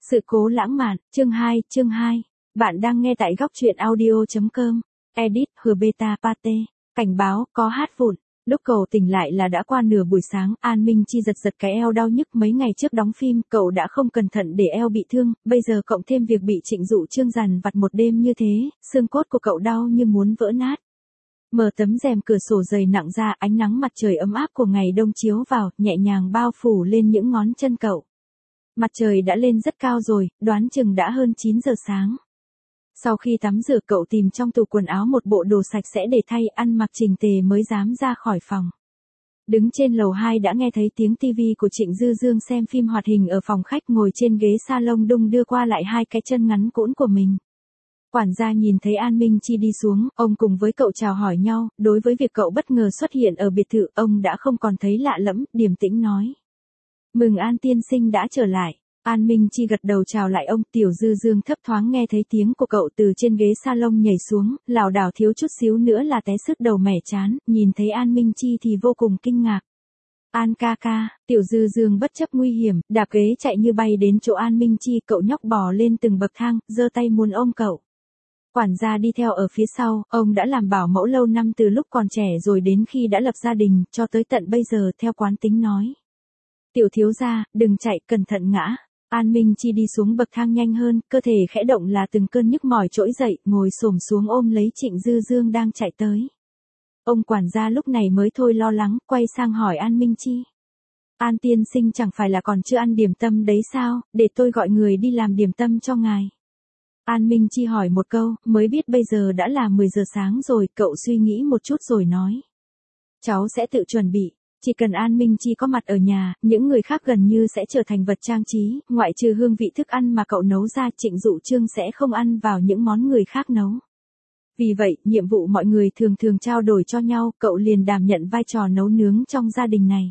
Sự cố lãng mạn, chương 2. Bạn đang nghe tại góc truyện audio.com. Edit, Beta Pate. Cảnh báo, có hát vụn. Lúc cậu tỉnh lại là đã qua nửa buổi sáng, An Minh Chi giật giật cái eo đau nhức mấy ngày trước đóng phim, cậu đã không cẩn thận để eo bị thương, bây giờ cộng thêm việc bị Trịnh Dụ Chương dằn vặt một đêm như thế, xương cốt của cậu đau như muốn vỡ nát. Mở tấm rèm cửa sổ dày nặng ra, ánh nắng mặt trời ấm áp của ngày đông chiếu vào, nhẹ nhàng bao phủ lên những ngón chân cậu. Mặt trời đã lên rất cao rồi, đoán chừng đã hơn 9 giờ sáng. Sau khi tắm rửa cậu tìm trong tủ quần áo một bộ đồ sạch sẽ để thay, ăn mặc chỉnh tề mới dám ra khỏi phòng. Đứng trên lầu 2 đã nghe thấy tiếng tivi của Trịnh Dư Dương xem phim hoạt hình ở phòng khách, ngồi trên ghế salon đung đưa qua lại hai cái chân ngắn cũn của mình. Quản gia nhìn thấy An Minh Chi đi xuống, ông cùng với cậu chào hỏi nhau, đối với việc cậu bất ngờ xuất hiện ở biệt thự, ông đã không còn thấy lạ lẫm, điềm tĩnh nói. Mừng An tiên sinh đã trở lại. An Minh Chi gật đầu chào lại ông. Tiểu Dư Dương thấp thoáng nghe thấy tiếng của cậu từ trên ghế salon nhảy xuống, lảo đảo thiếu chút xíu nữa là té sứt đầu mẻ chán, nhìn thấy An Minh Chi thì vô cùng kinh ngạc. An ca ca, Tiểu Dư Dương bất chấp nguy hiểm, đạp ghế chạy như bay đến chỗ An Minh Chi, cậu nhóc bò lên từng bậc thang, giơ tay muốn ôm cậu. Quản gia đi theo ở phía sau, ông đã làm bảo mẫu lâu năm từ lúc còn trẻ rồi đến khi đã lập gia đình, cho tới tận bây giờ theo quán tính nói. Tiểu thiếu gia, đừng chạy, cẩn thận ngã. An Minh Chi đi xuống bậc thang nhanh hơn, cơ thể khẽ động là từng cơn nhức mỏi trỗi dậy, ngồi xổm xuống ôm lấy Trịnh Dư Dương đang chạy tới. Ông quản gia lúc này mới thôi lo lắng, quay sang hỏi An Minh Chi. An tiên sinh chẳng phải là còn chưa ăn điểm tâm đấy sao, để tôi gọi người đi làm điểm tâm cho ngài. An Minh Chi hỏi một câu, mới biết bây giờ đã là 10 giờ sáng rồi, cậu suy nghĩ một chút rồi nói. Cháu sẽ tự chuẩn bị. Chỉ cần An Minh Chi có mặt ở nhà, những người khác gần như sẽ trở thành vật trang trí, ngoại trừ hương vị thức ăn mà cậu nấu ra, Trịnh Dụ Chương sẽ không ăn vào những món người khác nấu. Vì vậy, nhiệm vụ mọi người thường thường trao đổi cho nhau, cậu liền đảm nhận vai trò nấu nướng trong gia đình này.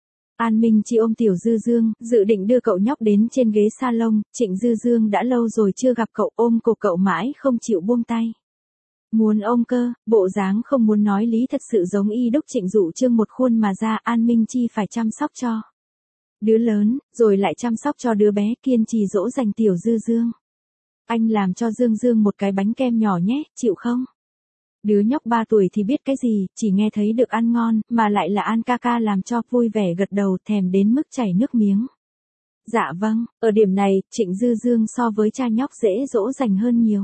An Minh Chi ôm Tiểu Dư Dương, dự định đưa cậu nhóc đến trên ghế salon, Trịnh Dư Dương đã lâu rồi chưa gặp cậu, ôm cổ cậu mãi không chịu buông tay. Muốn ôm cơ, bộ dáng không muốn nói lý thật sự giống y đúc Trịnh Dụ Chương một khuôn mà ra. An Minh Chi phải chăm sóc cho đứa lớn, rồi lại chăm sóc cho đứa bé, kiên trì dỗ dành Tiểu Dư Dương. Anh làm cho Dương Dương một cái bánh kem nhỏ nhé, chịu không? Đứa nhóc 3 tuổi thì biết cái gì, chỉ nghe thấy được ăn ngon, mà lại là An ca ca làm cho, vui vẻ gật đầu, thèm đến mức chảy nước miếng. Dạ vâng, ở điểm này, Trịnh Dư Dương so với cha nhóc dễ dỗ dành hơn nhiều.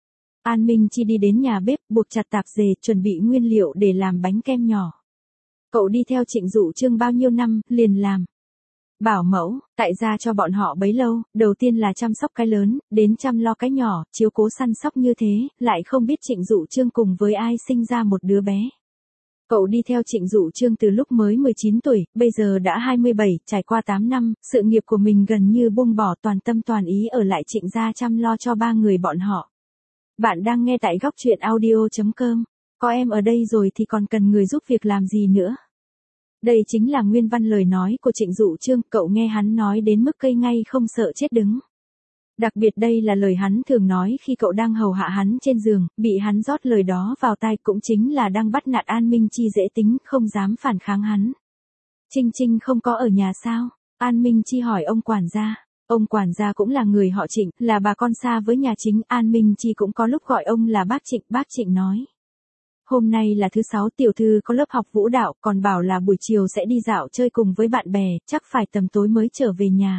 An Minh Chi đi đến nhà bếp, buộc chặt tạp dề, chuẩn bị nguyên liệu để làm bánh kem nhỏ. Cậu đi theo Trịnh Dụ Chương bao nhiêu năm, liền làm bảo mẫu, tại gia cho bọn họ bấy lâu, đầu tiên là chăm sóc cái lớn, đến chăm lo cái nhỏ, chiếu cố săn sóc như thế, lại không biết Trịnh Dụ Chương cùng với ai sinh ra một đứa bé. Cậu đi theo Trịnh Dụ Chương từ lúc mới 19 tuổi, bây giờ đã 27, trải qua 8 năm, sự nghiệp của mình gần như buông bỏ, toàn tâm toàn ý ở lại Trịnh gia chăm lo cho 3 người bọn họ. Bạn đang nghe tại góc truyện audio.com. Có em ở đây rồi thì còn cần người giúp việc làm gì nữa. Đây chính là nguyên văn lời nói của Trịnh Dụ Chương, cậu nghe hắn nói đến mức cây ngay không sợ chết đứng. Đặc biệt đây là lời hắn thường nói khi cậu đang hầu hạ hắn trên giường, bị hắn rót lời đó vào tai, cũng chính là đang bắt nạt An Minh Chi dễ tính, không dám phản kháng hắn. Trinh Trinh không có ở nhà sao? An Minh Chi hỏi ông quản gia. Ông quản gia cũng là người họ Trịnh, là bà con xa với nhà chính. An Minh Chi cũng có lúc gọi ông là bác Trịnh nói. Hôm nay là thứ 6, tiểu thư có lớp học vũ đạo, còn bảo là buổi chiều sẽ đi dạo chơi cùng với bạn bè, chắc phải tầm tối mới trở về nhà.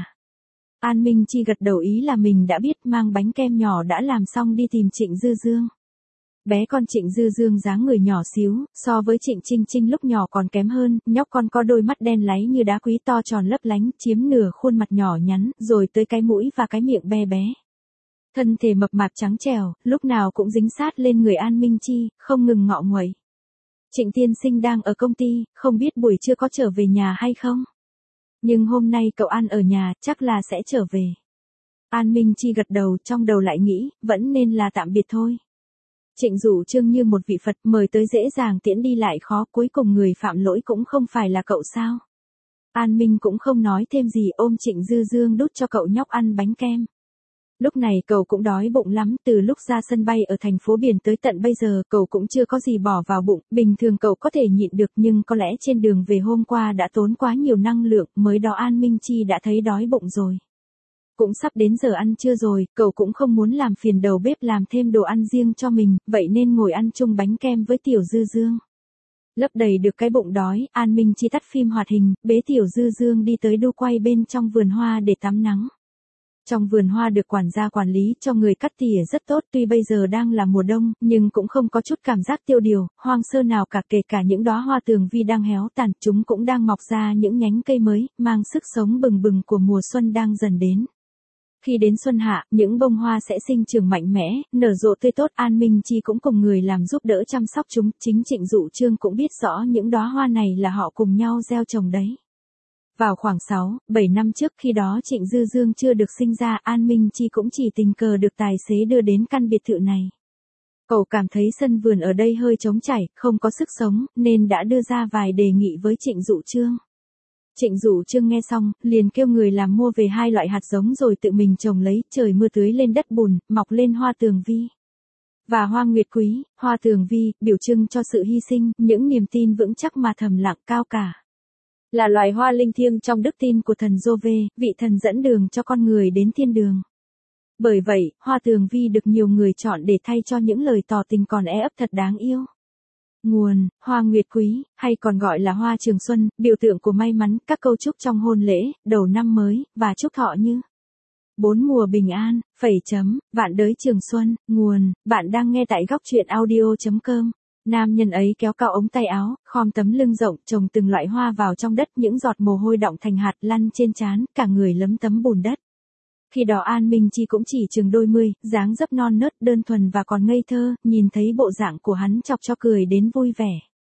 An Minh Chi gật đầu ý là mình đã biết, mang bánh kem nhỏ đã làm xong đi tìm Trịnh Dư Dương. Bé con Trịnh Dư Dương dáng người nhỏ xíu, so với Trịnh Trinh Trinh lúc nhỏ còn kém hơn, nhóc con có đôi mắt đen láy như đá quý to tròn lấp lánh, chiếm nửa khuôn mặt nhỏ nhắn, rồi tới cái mũi và cái miệng be bé. Thân thể mập mạp trắng trẻo, lúc nào cũng dính sát lên người An Minh Chi, không ngừng ngọ nguậy. Trịnh tiên sinh đang ở công ty, không biết buổi trưa có trở về nhà hay không? Nhưng hôm nay cậu An ở nhà, chắc là sẽ trở về. An Minh Chi gật đầu, trong đầu lại nghĩ, vẫn nên là tạm biệt thôi. Trịnh Dụ Chương như một vị Phật, mời tới dễ dàng, tiễn đi lại khó, cuối cùng người phạm lỗi cũng không phải là cậu sao? An Minh cũng không nói thêm gì, ôm Trịnh Dư Dương đút cho cậu nhóc ăn bánh kem. Lúc này cậu cũng đói bụng lắm, từ lúc ra sân bay ở thành phố biển tới tận bây giờ, cậu cũng chưa có gì bỏ vào bụng, bình thường cậu có thể nhịn được, nhưng có lẽ trên đường về hôm qua đã tốn quá nhiều năng lượng, mới đó An Minh Chi đã thấy đói bụng rồi. cũng sắp đến giờ ăn trưa rồi, cậu cũng không muốn làm phiền đầu bếp làm thêm đồ ăn riêng cho mình, vậy nên ngồi ăn chung bánh kem với Tiểu Dư Dương. Lấp đầy được cái bụng đói, An Minh Chi tắt phim hoạt hình, bế Tiểu Dư Dương đi tới đu quay bên trong vườn hoa để tắm nắng. Trong vườn hoa được quản gia quản lý cho người cắt tỉa rất tốt, tuy bây giờ đang là mùa đông, nhưng cũng không có chút cảm giác tiêu điều, hoang sơ nào cả, kể cả những đóa hoa tường vi đang héo tàn, chúng cũng đang mọc ra những nhánh cây mới, mang sức sống bừng bừng của mùa xuân đang dần đến. Khi đến xuân hạ, những bông hoa sẽ sinh trưởng mạnh mẽ, nở rộ tươi tốt, An Minh Chi cũng cùng người làm giúp đỡ chăm sóc chúng, chính Trịnh Dụ Trương cũng biết rõ những đóa hoa này là họ cùng nhau gieo trồng đấy. Vào khoảng 6-7 năm trước, khi đó Trịnh Dư Dương chưa được sinh ra, An Minh Chi cũng chỉ tình cờ được tài xế đưa đến căn biệt thự này. Cậu cảm thấy sân vườn ở đây hơi trống trải, không có sức sống, nên đã đưa ra vài đề nghị với Trịnh Dụ Trương. Trịnh Dụ Trương nghe xong, liền kêu người làm mua về 2 loại hạt giống rồi tự mình trồng lấy, trời mưa tưới lên đất bùn, mọc lên hoa tường vi và hoa nguyệt quý. Hoa tường vi biểu trưng cho sự hy sinh, những niềm tin vững chắc mà thầm lặng cao cả. Là loài hoa linh thiêng trong đức tin của thần Jove, vị thần dẫn đường cho con người đến thiên đường. Bởi vậy, hoa tường vi được nhiều người chọn để thay cho những lời tỏ tình còn ấp thật đáng yêu. Nguồn, hoa nguyệt quý, hay còn gọi là hoa trường xuân, biểu tượng của may mắn, các câu chúc trong hôn lễ, đầu năm mới, và chúc thọ như 4 mùa bình an, vạn đới trường xuân. Nguồn, bạn đang nghe tại góc truyện audio.com. Nam nhân ấy kéo cao ống tay áo, khom tấm lưng rộng, trồng từng loại hoa vào trong đất, những giọt mồ hôi đọng thành hạt lăn trên trán, cả người lấm tấm bùn đất. Khi đó An Minh Chi cũng chỉ chừng đôi mươi, dáng dấp non nớt, đơn thuần và còn ngây thơ, nhìn thấy bộ dạng của hắn chọc cho cười đến vui vẻ.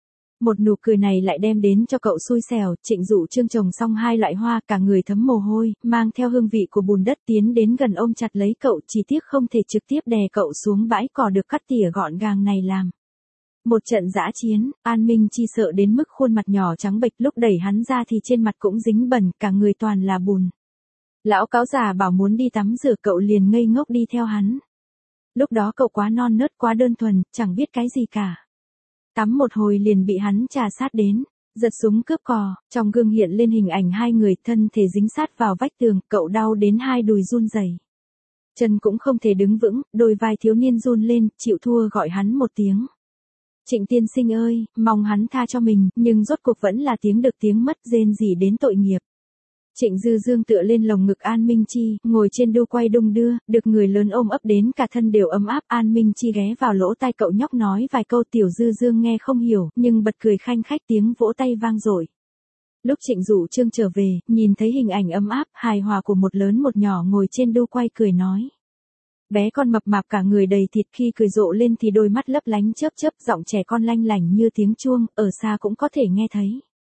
Một nụ cười này lại đem đến cho cậu xui xẻo. Trịnh Dụ Trương trồng xong 2 loại hoa, cả người thấm mồ hôi, mang theo hương vị của bùn đất tiến đến gần ôm chặt lấy cậu, chỉ tiếc không thể trực tiếp đè cậu xuống bãi cỏ được cắt tỉa gọn gàng này làm. Một trận dã chiến, An Minh Chi sợ đến mức khuôn mặt nhỏ trắng bệch, lúc đẩy hắn ra thì trên mặt cũng dính bẩn, cả người toàn là bùn. Lão cáo già bảo muốn đi tắm rửa, cậu liền ngây ngốc đi theo hắn. Lúc đó cậu quá non nớt, quá đơn thuần, chẳng biết cái gì cả. Tắm một hồi liền bị hắn trà sát đến, giật súng cướp cò, trong gương hiện lên hình ảnh 2 người, thân thể dính sát vào vách tường, cậu đau đến 2 đùi run rẩy. Chân cũng không thể đứng vững, đôi vai thiếu niên run lên, chịu thua gọi hắn một tiếng. Trịnh tiên sinh ơi, mong hắn tha cho mình, nhưng rốt cuộc vẫn là tiếng được tiếng mất, rên rỉ đến tội nghiệp. Trịnh Dư Dương tựa lên lồng ngực An Minh Chi, ngồi trên đu quay đung đưa, được người lớn ôm ấp đến cả thân đều ấm áp. An Minh Chi ghé vào lỗ tai cậu nhóc nói vài câu, Tiểu Dư Dương nghe không hiểu, nhưng bật cười khanh khách, tiếng vỗ tay vang dội. Lúc Trịnh Dụ Trương trở về, nhìn thấy hình ảnh ấm áp, hài hòa của một lớn một nhỏ ngồi trên đu quay cười nói. Bé con mập mạp cả người đầy thịt, khi cười rộ lên thì đôi mắt lấp lánh chớp chớp, giọng trẻ con lanh lảnh như tiếng chuông, ở xa cũng có thể nghe thấy.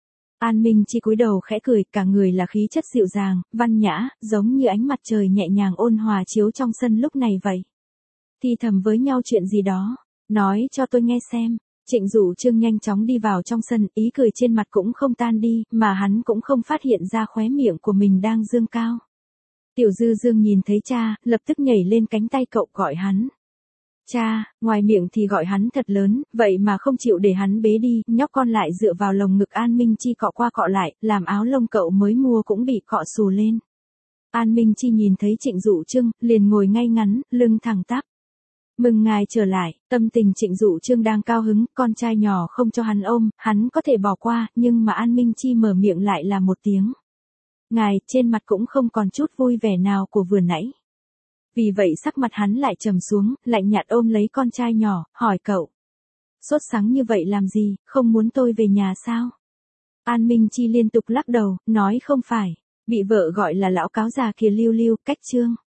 An Minh Chi cúi đầu khẽ cười, cả người là khí chất dịu dàng, văn nhã, giống như ánh mặt trời nhẹ nhàng ôn hòa chiếu trong sân lúc này vậy. Thì thầm với nhau chuyện gì đó, nói cho tôi nghe xem. Trịnh Dụ Trương nhanh chóng đi vào trong sân, ý cười trên mặt cũng không tan đi, mà hắn cũng không phát hiện ra khóe miệng của mình đang dương cao. Tiểu Dư Dương nhìn thấy cha, lập tức nhảy lên cánh tay cậu gọi hắn. Cha, ngoài miệng thì gọi hắn thật lớn, vậy mà không chịu để hắn bế đi, nhóc con lại dựa vào lồng ngực An Minh Chi cọ qua cọ lại, làm áo lông cậu mới mua cũng bị cọ xù lên. An Minh Chi nhìn thấy Trịnh Dụ Trương, liền ngồi ngay ngắn, lưng thẳng tắp. Mừng ngài trở lại, tâm tình Trịnh Dụ Trương đang cao hứng, con trai nhỏ không cho hắn ôm, hắn có thể bỏ qua, nhưng mà An Minh Chi mở miệng lại là một tiếng. Ngài, trên mặt cũng không còn chút vui vẻ nào của vừa nãy. Vì vậy sắc mặt hắn lại trầm xuống, lạnh nhạt ôm lấy con trai nhỏ, hỏi cậu. Sốt sắng như vậy làm gì, không muốn tôi về nhà sao? An Minh Chi liên tục lắc đầu, nói không phải, bị vợ gọi là lão cáo già kia lưu lưu, cách chương.